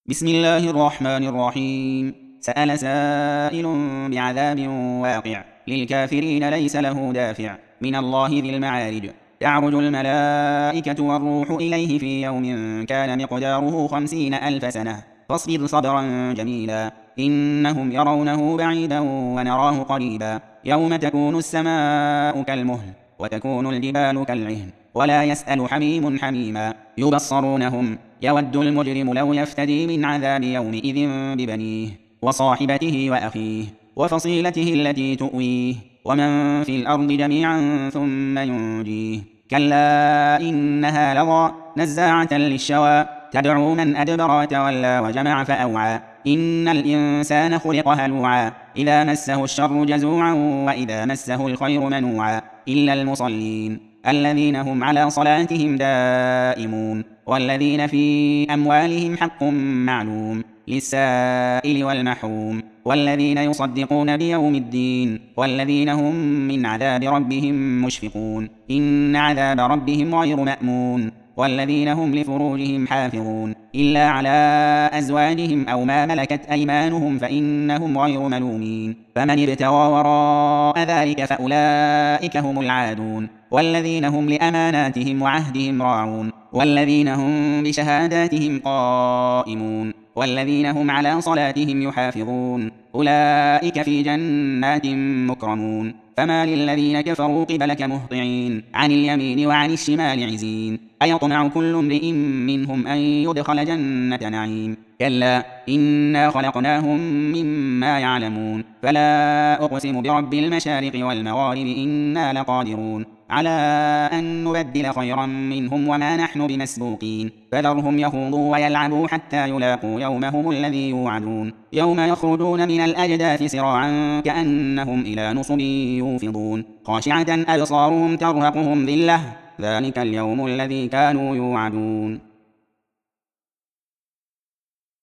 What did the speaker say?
بسم الله الرحمن الرحيم. سأل سائل بعذاب واقع للكافرين ليس له دافع من الله ذي المعارج. تعرج الملائكة والروح إليه في يوم كان مقداره 50,000 سنة فاصبر صبرا جميلا إنهم يرونه بعيدا ونراه قريبا يوم تكون السماء كالمهل وتكون الجبال كالعهن ولا يسأل حميم حميما يبصرونهم يود المجرم لو يفتدي من عذاب يومئذ ببنيه وصاحبته وأخيه وفصيلته التي تؤويه ومن في الأرض جميعا ثم ينجيه كلا إنها لظى نزاعة للشوى تدعو من أدبر وتولى وجمع فأوعى إن الإنسان خلق هلوعا إذا مسه الشر جزوعا وإذا مسه الخير منوعا إلا المصلين الذين هم على صلاتهم دائمون والذين في أموالهم حق معلوم للسائل والمحروم والذين يصدقون بيوم الدين والذين هم من عذاب ربهم مشفقون إن عذاب ربهم غير مأمون والذين هم لفروجهم حافظون إلا على أزواجهم أو ما ملكت أيمانهم فإنهم غير ملومين فمن ابتغى وراء ذلك فأولئك هم العادون والذين هم لأماناتهم وعهدهم راعون والذين هم بشهاداتهم قائمون والذين هم على صلاتهم يحافظون أولئك في جنات مكرمون فما للذين كفروا قبلك مهطعين عن اليمين وعن الشمال عزين أيطمع كل امرئ منهم أن يدخل جنة نعيم كلا إنا خلقناهم مما يعلمون فلا أقسم برب المشارق والمغارب إنا لقادرون على أن نبدل خيرا منهم وما نحن بمسبوقين فذرهم يخوضوا ويلعبوا حتى يلاقوا يومهم الذي يوعدون يوم يخرجون من الأجداث سراعا كأنهم إلى نصب يوفضون خاشعة أبصارهم ترهقهم ذلة ذلك اليوم الذي كانوا يوعدون.